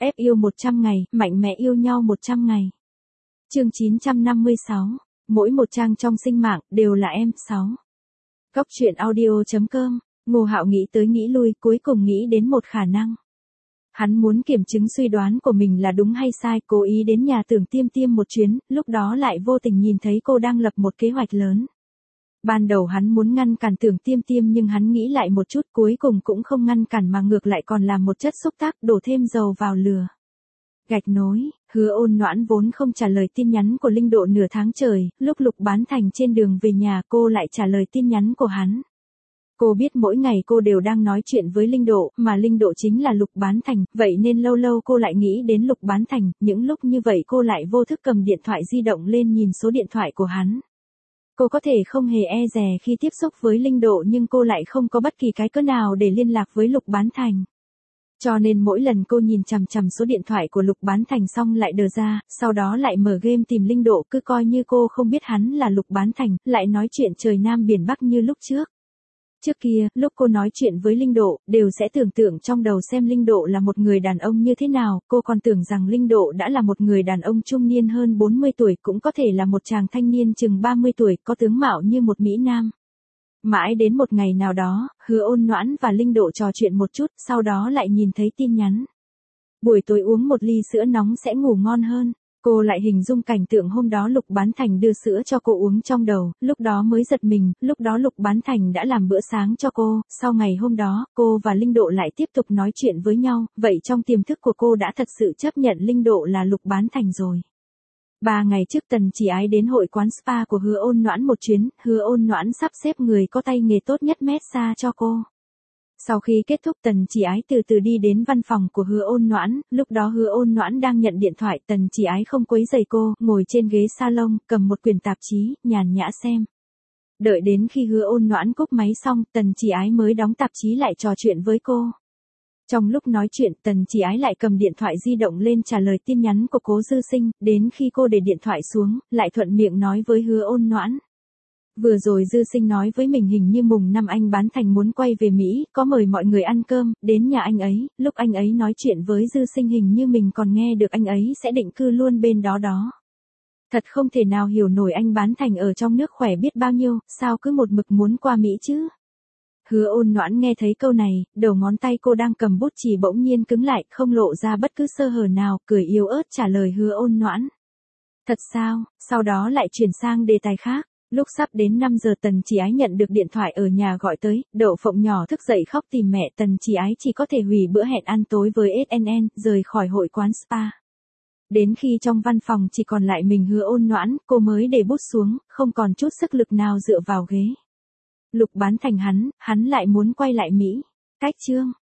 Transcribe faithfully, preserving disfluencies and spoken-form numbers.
ép yêu một trăm ngày, mạnh mẽ yêu nhau một trăm ngày. Chương chín trăm năm mươi sáu. Mỗi một trang trong sinh mạng đều là em. sáu. Góc truyện audio chấm com. Ngô Hạo nghĩ tới nghĩ lui, cuối cùng nghĩ đến một khả năng. Hắn muốn kiểm chứng suy đoán của mình là đúng hay sai, cố ý đến nhà Tưởng Tiêm Tiêm một chuyến, lúc đó lại vô tình nhìn thấy cô đang lập một kế hoạch lớn. Ban đầu hắn muốn ngăn cản Tưởng Tiêm Tiêm nhưng hắn nghĩ lại một chút, cuối cùng cũng không ngăn cản mà ngược lại còn làm một chất xúc tác, đổ thêm dầu vào lửa. Gạch nối, Hứa Ôn Noãn vốn không trả lời tin nhắn của Linh Độ nửa tháng trời, lúc Lục Bán Thành trên đường về nhà cô lại trả lời tin nhắn của hắn. Cô biết mỗi ngày cô đều đang nói chuyện với Linh Độ, mà Linh Độ chính là Lục Bán Thành, vậy nên lâu lâu cô lại nghĩ đến Lục Bán Thành, những lúc như vậy cô lại vô thức cầm điện thoại di động lên nhìn số điện thoại của hắn. Cô có thể không hề e dè khi tiếp xúc với Linh Độ nhưng cô lại không có bất kỳ cái cớ nào để liên lạc với Lục Bán Thành. Cho nên mỗi lần cô nhìn chằm chằm số điện thoại của Lục Bán Thành xong lại đờ ra, sau đó lại mở game tìm Linh Độ, cứ coi như cô không biết hắn là Lục Bán Thành, lại nói chuyện trời Nam biển Bắc như lúc trước. Trước kia, lúc cô nói chuyện với Linh Độ, đều sẽ tưởng tượng trong đầu xem Linh Độ là một người đàn ông như thế nào, cô còn tưởng rằng Linh Độ đã là một người đàn ông trung niên hơn bốn mươi tuổi, cũng có thể là một chàng thanh niên chừng ba mươi tuổi, có tướng mạo như một mỹ nam. Mãi đến một ngày nào đó, Hứa Ôn Noãn và Linh Độ trò chuyện một chút, sau đó lại nhìn thấy tin nhắn. Buổi tối uống một ly sữa nóng sẽ ngủ ngon hơn. Cô lại hình dung cảnh tượng hôm đó Lục Bán Thành đưa sữa cho cô uống trong đầu, lúc đó mới giật mình, lúc đó Lục Bán Thành đã làm bữa sáng cho cô, sau ngày hôm đó, cô và Linh Độ lại tiếp tục nói chuyện với nhau, vậy trong tiềm thức của cô đã thật sự chấp nhận Linh Độ là Lục Bán Thành rồi. Ba ngày trước Tần Chỉ Ái đến hội quán spa của Hứa Ôn Noãn một chuyến, Hứa Ôn Noãn sắp xếp người có tay nghề tốt nhất massage cho cô. Sau khi kết thúc Tần Chỉ Ái từ từ đi đến văn phòng của Hứa Ôn Noãn, lúc đó Hứa Ôn Noãn đang nhận điện thoại, Tần Chỉ Ái không quấy rầy cô, ngồi trên ghế salon, cầm một quyển tạp chí, nhàn nhã xem. Đợi đến khi Hứa Ôn Noãn cúp máy xong, Tần Chỉ Ái mới đóng tạp chí lại trò chuyện với cô. Trong lúc nói chuyện, Tần Chỉ Ái lại cầm điện thoại di động lên trả lời tin nhắn của Cố Dư Sinh, đến khi cô để điện thoại xuống, lại thuận miệng nói với Hứa Ôn Noãn. Vừa rồi Dư Sinh nói với mình hình như mùng năm anh Bán Thành muốn quay về Mỹ, có mời mọi người ăn cơm, đến nhà anh ấy, lúc anh ấy nói chuyện với Dư Sinh hình như mình còn nghe được anh ấy sẽ định cư luôn bên đó đó. Thật không thể nào hiểu nổi anh Bán Thành ở trong nước khỏe biết bao nhiêu, sao cứ một mực muốn qua Mỹ chứ. Hứa Ôn Noãn nghe thấy câu này, đầu ngón tay cô đang cầm bút chì bỗng nhiên cứng lại, không lộ ra bất cứ sơ hở nào, cười yếu ớt trả lời Hứa Ôn Noãn. Thật sao, sau đó lại chuyển sang đề tài khác. Lúc sắp đến năm giờ Tần Chỉ Ái nhận được điện thoại ở nhà gọi tới, Đậu Phộng nhỏ thức dậy khóc tìm mẹ, Tần Chỉ Ái chỉ có thể hủy bữa hẹn ăn tối với ét en en, rời khỏi hội quán spa. Đến khi trong văn phòng chỉ còn lại mình Hứa Ôn Noãn, cô mới để bút xuống, không còn chút sức lực nào dựa vào ghế. Lục Bán Thành hắn, hắn lại muốn quay lại Mỹ. Cách chương.